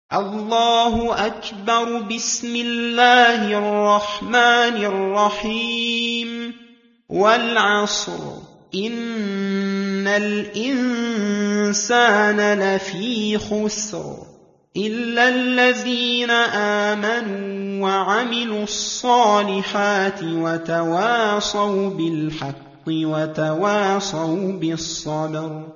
الله أكبر. بسم الله الرحمن الرحيم. والعصر إن الإنسان لفي خسر إلا الذين آمنوا وعملوا الصالحات وتواصوا بالحق وتواصوا بالصبر.